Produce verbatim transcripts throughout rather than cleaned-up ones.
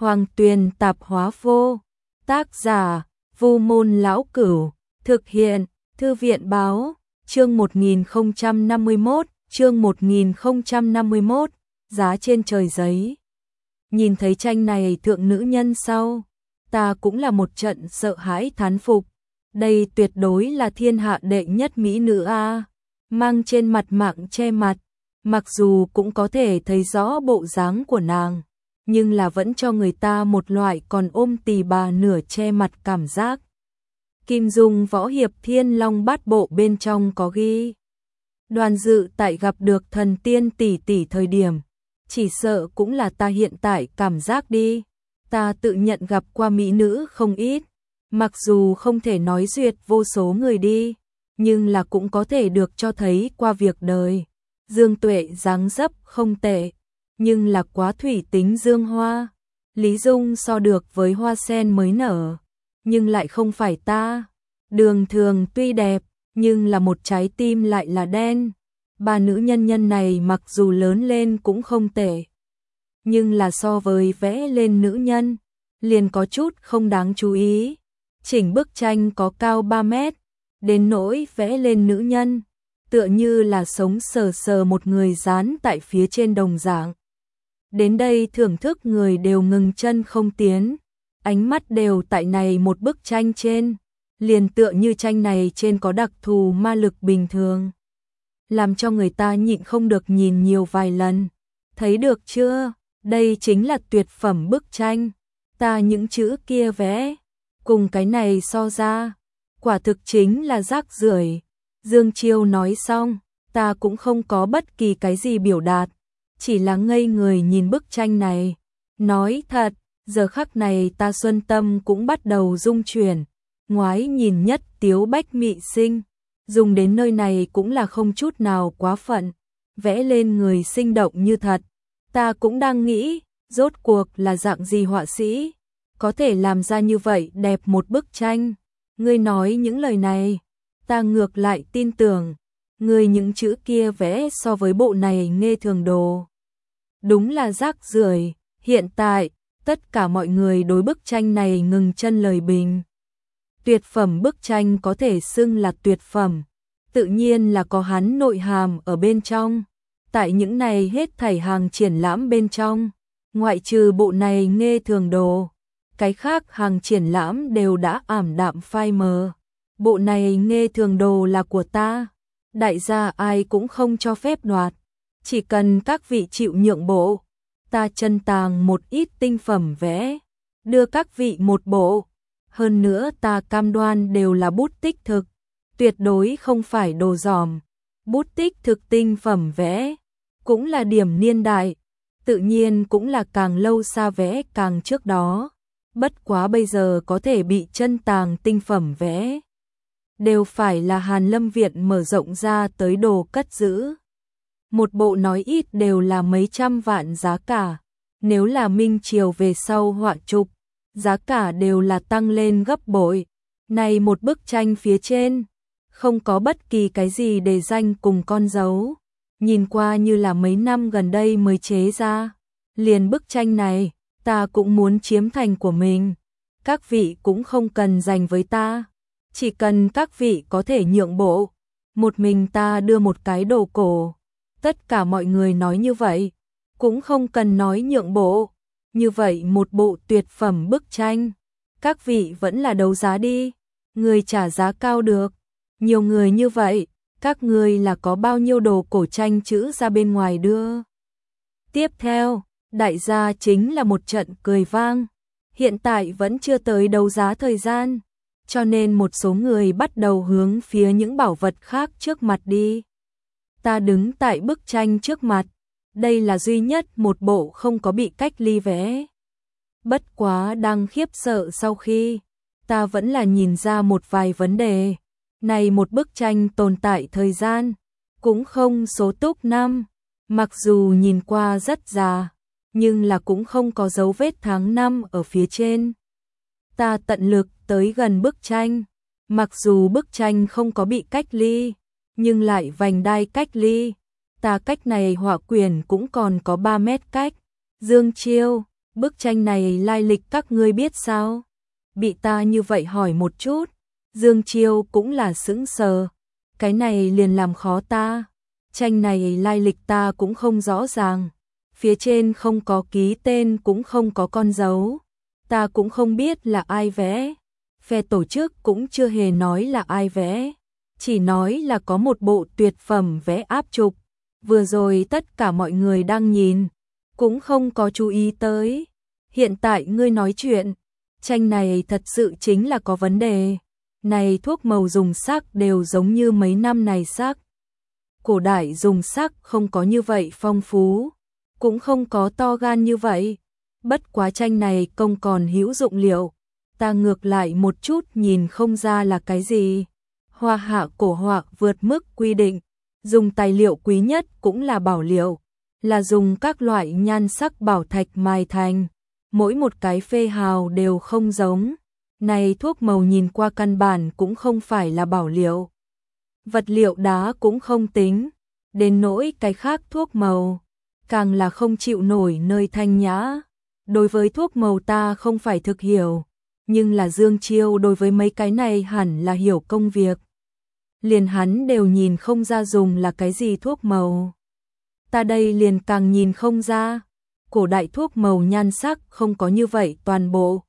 Hoàng Tuyền tạp hóa vô. Tác giả: Vu Môn Lão Cửu. Thực hiện: Thư viện báo. Chương một nghìn không trăm năm mươi mốt, chương một nghìn không trăm năm mươi mốt, giá trên trời giấy. Nhìn thấy tranh này thượng nữ nhân sau, ta cũng là một trận sợ hãi thán phục. Đây tuyệt đối là thiên hạ đệ nhất mỹ nữ a, mang trên mặt mạng che mặt, mặc dù cũng có thể thấy rõ bộ dáng của nàng, nhưng là vẫn cho người ta một loại còn ôm tỳ bà nửa che mặt cảm giác. Kim Dung võ hiệp Thiên Long Bát Bộ bên trong có ghi. Đoàn Dự tại gặp được thần tiên tỷ tỷ thời điểm, chỉ sợ cũng là ta hiện tại cảm giác đi. Ta tự nhận gặp qua mỹ nữ không ít, mặc dù không thể nói duyệt vô số người đi, nhưng là cũng có thể được cho thấy qua việc đời. Dương Tuệ dáng dấp không tệ, nhưng là quá thủy tính dương hoa. Lý Dung so được với hoa sen mới nở, nhưng lại không phải ta. Đường Thường tuy đẹp, nhưng là một trái tim lại là đen. Bà nữ nhân nhân này mặc dù lớn lên cũng không tệ, nhưng là so với vẽ lên nữ nhân, liền có chút không đáng chú ý. Chỉnh bức tranh có cao ba mét, đến nỗi vẽ lên nữ nhân, tựa như là sống sờ sờ một người dán tại phía trên đồng dạng. Đến đây thưởng thức người đều ngừng chân không tiến, ánh mắt đều tại này một bức tranh trên, liền tựa như tranh này trên có đặc thù ma lực bình thường, làm cho người ta nhịn không được nhìn nhiều vài lần. Thấy được chưa? Đây chính là tuyệt phẩm bức tranh. Ta những chữ kia vẽ, cùng cái này so ra, quả thực chính là rác rưởi. Dương Chiêu nói xong, ta cũng không có bất kỳ cái gì biểu đạt, chỉ là ngây người nhìn bức tranh này. Nói thật, giờ khắc này ta xuân tâm cũng bắt đầu rung chuyển. Ngoái nhìn nhất tiếu bách mị sinh, dùng đến nơi này cũng là không chút nào quá phận, vẽ lên người sinh động như thật. Ta cũng đang nghĩ, rốt cuộc là dạng gì họa sĩ có thể làm ra như vậy đẹp một bức tranh. Ngươi nói những lời này, ta ngược lại tin tưởng. Ngươi những chữ kia vẽ so với bộ này nghe thường đồ, đúng là rác rưởi. Hiện tại, tất cả mọi người đối bức tranh này ngừng chân lời bình. Tuyệt phẩm bức tranh có thể xưng là tuyệt phẩm, tự nhiên là có hắn nội hàm ở bên trong. Tại những này hết thảy hàng triển lãm bên trong, ngoại trừ bộ này nghe thường đồ, cái khác hàng triển lãm đều đã ảm đạm phai mờ. Bộ này nghe thường đồ là của ta, đại gia ai cũng không cho phép đoạt, chỉ cần các vị chịu nhượng bộ, ta chân tàng một ít tinh phẩm vẽ, đưa các vị một bộ. Hơn nữa ta cam đoan đều là bút tích thực, tuyệt đối không phải đồ dòm. Bút tích thực tinh phẩm vẽ, cũng là điểm niên đại, tự nhiên cũng là càng lâu xa vẽ càng trước đó. Bất quá bây giờ có thể bị chân tàng tinh phẩm vẽ, đều phải là Hàn Lâm Viện mở rộng ra tới đồ cất giữ. Một bộ nói ít đều là mấy trăm vạn giá cả, nếu là Minh Triều về sau họa chụp, giá cả đều là tăng lên gấp bội. Này một bức tranh phía trên, không có bất kỳ cái gì đề danh cùng con dấu, nhìn qua như là mấy năm gần đây mới chế ra. Liền bức tranh này, ta cũng muốn chiếm thành của mình. Các vị cũng không cần dành với ta, chỉ cần các vị có thể nhượng bộ, một mình ta đưa một cái đồ cổ. Tất cả mọi người nói như vậy, cũng không cần nói nhượng bộ. Như vậy một bộ tuyệt phẩm bức tranh, các vị vẫn là đấu giá đi, người trả giá cao được. Nhiều người như vậy, các người là có bao nhiêu đồ cổ tranh chữ ra bên ngoài đưa. Tiếp theo, đại gia chính là một trận cười vang. Hiện tại vẫn chưa tới đấu giá thời gian, cho nên một số người bắt đầu hướng phía những bảo vật khác trước mặt đi. Ta đứng tại bức tranh trước mặt, đây là duy nhất một bộ không có bị cách ly vẽ. Bất quá đang khiếp sợ sau khi, ta vẫn là nhìn ra một vài vấn đề. Này một bức tranh tồn tại thời gian, cũng không số túc năm, mặc dù nhìn qua rất già, nhưng là cũng không có dấu vết tháng năm ở phía trên. Ta tận lực tới gần bức tranh, mặc dù bức tranh không có bị cách ly, nhưng lại vành đai cách ly. Ta cách này họa quyển cũng còn có ba mét cách. Dương Chiêu, Bức tranh này lai lịch các ngươi biết sao? Bị ta như vậy hỏi một chút, Dương Chiêu cũng là sững sờ. Cái này liền làm khó ta. Tranh này lai lịch ta cũng không rõ ràng. Phía trên không có ký tên cũng không có con dấu. Ta cũng không biết là ai vẽ. Phe tổ chức cũng chưa hề nói là ai vẽ. Chỉ nói là có một bộ tuyệt phẩm vẽ áp trục. Vừa rồi tất cả mọi người đang nhìn, cũng không có chú ý tới. Hiện tại ngươi nói chuyện, tranh này thật sự chính là có vấn đề. Này thuốc màu dùng sắc đều giống như mấy năm này sắc. Cổ đại dùng sắc không có như vậy phong phú, cũng không có to gan như vậy. Bất quá tranh này công còn hữu dụng liệu, ta ngược lại một chút nhìn không ra là cái gì. Hoa hạ cổ họa vượt mức quy định, dùng tài liệu quý nhất cũng là bảo liệu, là dùng các loại nhan sắc bảo thạch mài thành, mỗi một cái phê hào đều không giống. Này thuốc màu nhìn qua căn bản cũng không phải là bảo liệu. Vật liệu đá cũng không tính, đến nỗi cái khác thuốc màu, càng là không chịu nổi nơi thanh nhã. Đối với thuốc màu ta không phải thực hiểu, nhưng là Dương Chiêu đối với mấy cái này hẳn là hiểu công việc. Liền hắn đều nhìn không ra dùng là cái gì thuốc màu. Ta đây liền càng nhìn không ra, cổ đại thuốc màu nhan sắc không có như vậy toàn bộ.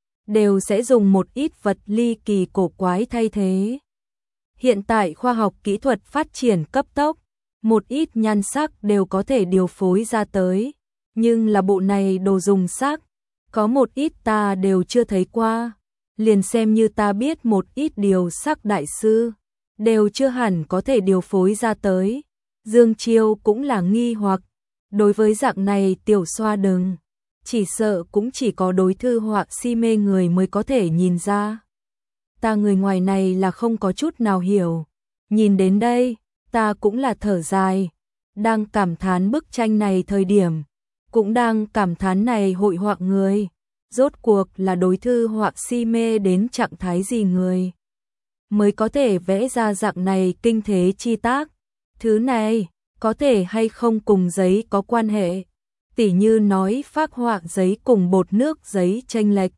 Đều sẽ dùng một ít vật ly kỳ cổ quái thay thế. Hiện tại khoa học kỹ thuật phát triển cấp tốc, một ít nhan sắc đều có thể điều phối ra tới. Nhưng là bộ này đồ dùng sắc, có một ít ta đều chưa thấy qua. Liền xem như ta biết một ít điều sắc đại sư, đều chưa hẳn có thể điều phối ra tới. Dương Chiêu cũng là nghi hoặc, đối với dạng này tiểu xoa đừng, chỉ sợ cũng chỉ có đối thư họa si mê người mới có thể nhìn ra. Ta người ngoài này là không có chút nào hiểu. Nhìn đến đây, ta cũng là thở dài, đang cảm thán bức tranh này thời điểm, cũng đang cảm thán này hội họa người, rốt cuộc là đối thư họa si mê đến trạng thái gì người, mới có thể vẽ ra dạng này kinh thế chi tác. Thứ này, có thể hay không cùng giấy có quan hệ, tỉ như nói phác họa giấy cùng bột nước giấy chênh lệch.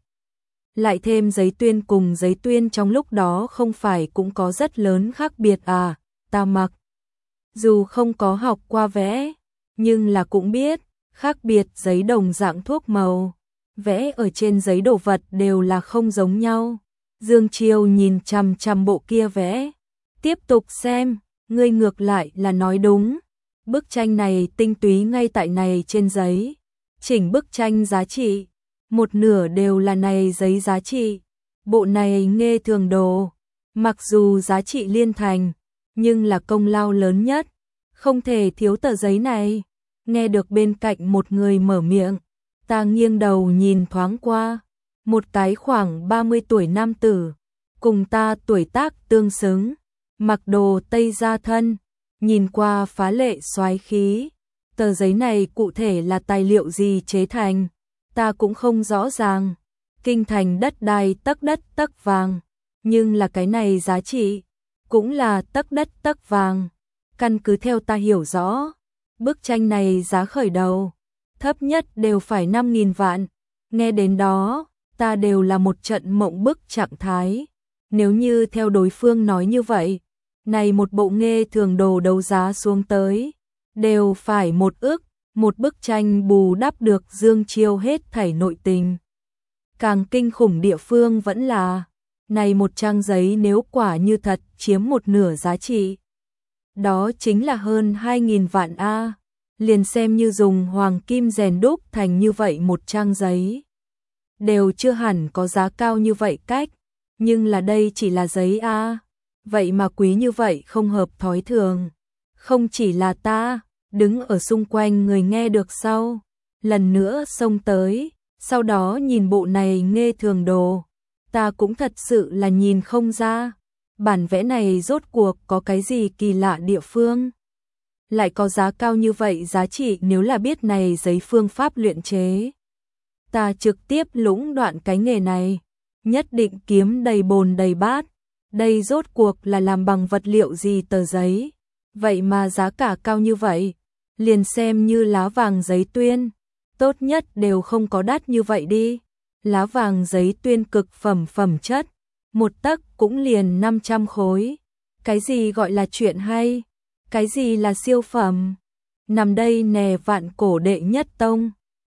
Lại thêm giấy tuyên cùng giấy tuyên trong lúc đó không phải cũng có rất lớn khác biệt à, ta mặc. Dù không có học qua vẽ, nhưng là cũng biết, khác biệt giấy đồng dạng thuốc màu, vẽ ở trên giấy đồ vật đều là không giống nhau. Dương Chiêu nhìn chằm chằm bộ kia vẽ, tiếp tục xem, ngươi ngược lại là nói đúng. Bức tranh này tinh túy ngay tại này trên giấy, chỉnh bức tranh giá trị, một nửa đều là này giấy giá trị. Bộ này nghê thường đồ, mặc dù giá trị liên thành, nhưng là công lao lớn nhất, không thể thiếu tờ giấy này. Nghe được bên cạnh một người mở miệng, ta nghiêng đầu nhìn thoáng qua, một cái khoảng ba mươi tuổi nam tử, cùng ta tuổi tác tương xứng, mặc đồ tây gia thân, nhìn qua phá lệ soái khí. Tờ giấy này cụ thể là tài liệu gì chế thành, ta cũng không rõ ràng. Kinh thành đất đai tấc đất tấc vàng, nhưng là cái này giá trị cũng là tấc đất tấc vàng. Căn cứ theo ta hiểu rõ, bức tranh này giá khởi đầu thấp nhất đều phải năm nghìn vạn. Nghe đến đó, ta đều là một trận mộng bức trạng thái. Nếu như theo đối phương nói như vậy, này một bộ nghê thường đồ đấu giá xuống tới, đều phải một ức, một bức tranh bù đắp được Dương Chiêu hết thảy nội tình. Càng kinh khủng địa phương vẫn là, này một trang giấy nếu quả như thật chiếm một nửa giá trị, đó chính là hơn hai nghìn vạn A. Liền xem như dùng hoàng kim rèn đúc thành như vậy một trang giấy, đều chưa hẳn có giá cao như vậy cách, nhưng là đây chỉ là giấy A. Vậy mà quý như vậy không hợp thói thường. Không chỉ là ta, đứng ở xung quanh người nghe được sau, lần nữa xông tới, sau đó nhìn bộ này nghê thường đồ, ta cũng thật sự là nhìn không ra, bản vẽ này rốt cuộc có cái gì kỳ lạ địa phương. Lại có giá cao như vậy giá trị nếu là biết này giấy phương pháp luyện chế. Ta trực tiếp lũng đoạn cái nghề này, nhất định kiếm đầy bồn đầy bát. Đây rốt cuộc là làm bằng vật liệu gì tờ giấy, vậy mà giá cả cao như vậy, liền xem như lá vàng giấy tuyên, tốt nhất đều không có đắt như vậy đi. Lá vàng giấy tuyên cực phẩm phẩm chất, một tấc cũng liền năm trăm khối. Cái gì gọi là chuyện hay? Cái gì là siêu phẩm? Nằm đây nè vạn cổ đệ nhất tông.